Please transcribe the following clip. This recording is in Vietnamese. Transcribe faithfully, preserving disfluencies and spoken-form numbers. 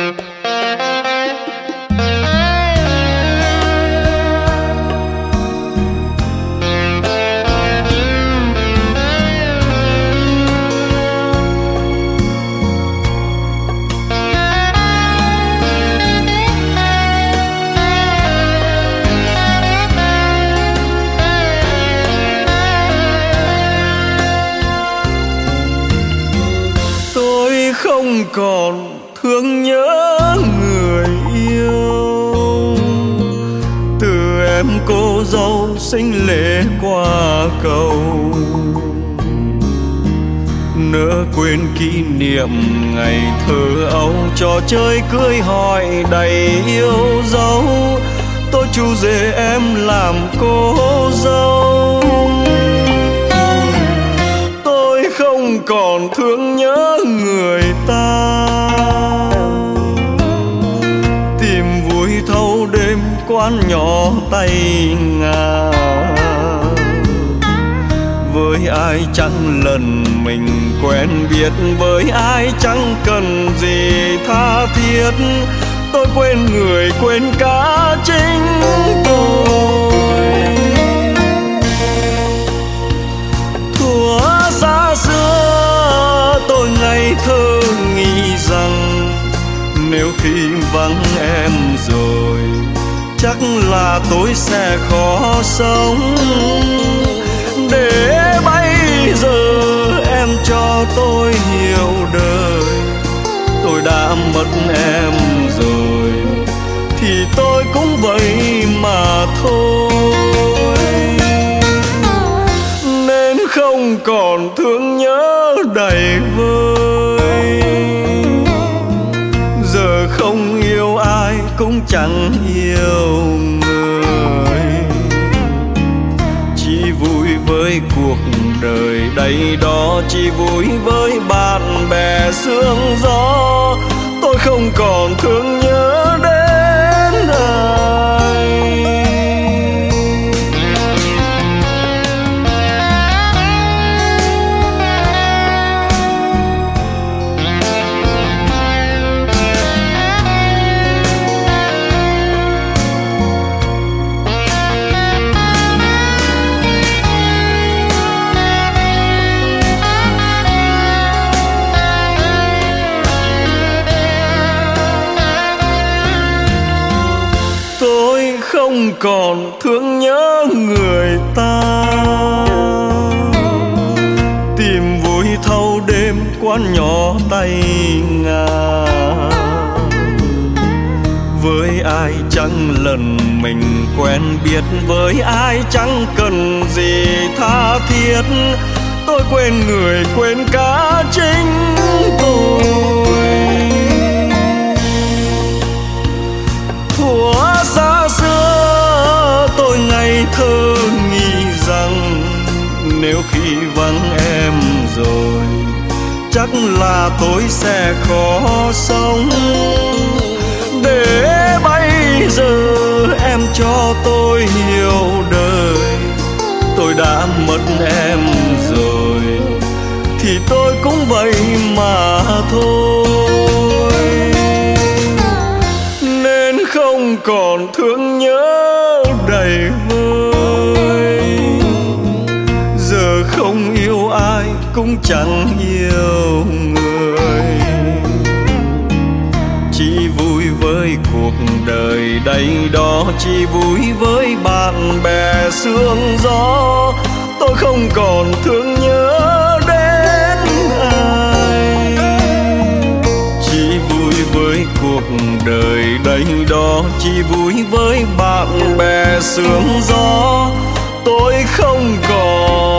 Không còn thương nhớ người yêu, từ em cô dâu xinh lễ qua cầu, nỡ quên kỷ niệm ngày thơ ấu, trò chơi cưới hỏi đầy yêu dấu. Tôi chú rể em làm cô dâu, tôi không còn thương nhớ người ta, tìm vui thâu đêm quán nhỏ tay ngà. Với ai chẳng lần mình quen biết, với ai chẳng cần gì tha thiết, tôi quên người quên cả chính tôi. Thuở xa xưa tôi ngây thơ nghĩ rằng nếu khi vắng em rồi chắc là tôi sẽ khó sống. Để bây giờ em cho tôi hiểu đời, tôi đã mất em rồi thì tôi cũng vậy mà thôi. Nên không còn thương nhớ đầy vơi, giờ không yêu ai cũng chẳng yêu người, chỉ vui với cuộc đời đây đó, chỉ vui với bạn bè sương gió. Tôi không còn thương nhớ đến ai. Không còn thương nhớ người ta, tìm vui thâu đêm quán nhỏ tay ngà. Với ai chẳng lần mình quen biết, với ai chẳng cần gì tha thiết, tôi quên người quên cả chính tôi. Thuở xa xưa tôi ngây thơ nghĩ rằng nếu khi vắng em rồi chắc là tôi sẽ khó sống. Để bây giờ em cho tôi hiểu đời, tôi đã mất em rồi thì tôi cũng vậy mà thôi. Nên không còn thương nhớ đầy vơi, giờ không yêu ai cũng chẳng yêu người, chỉ vui với cuộc đời đây đó, chỉ vui với bạn bè sương gió. Tôi không còn thương nhớ đến ai, chỉ vui với cuộc đời đây đó, chỉ vui với bạn bè sương gió. Tôi không còn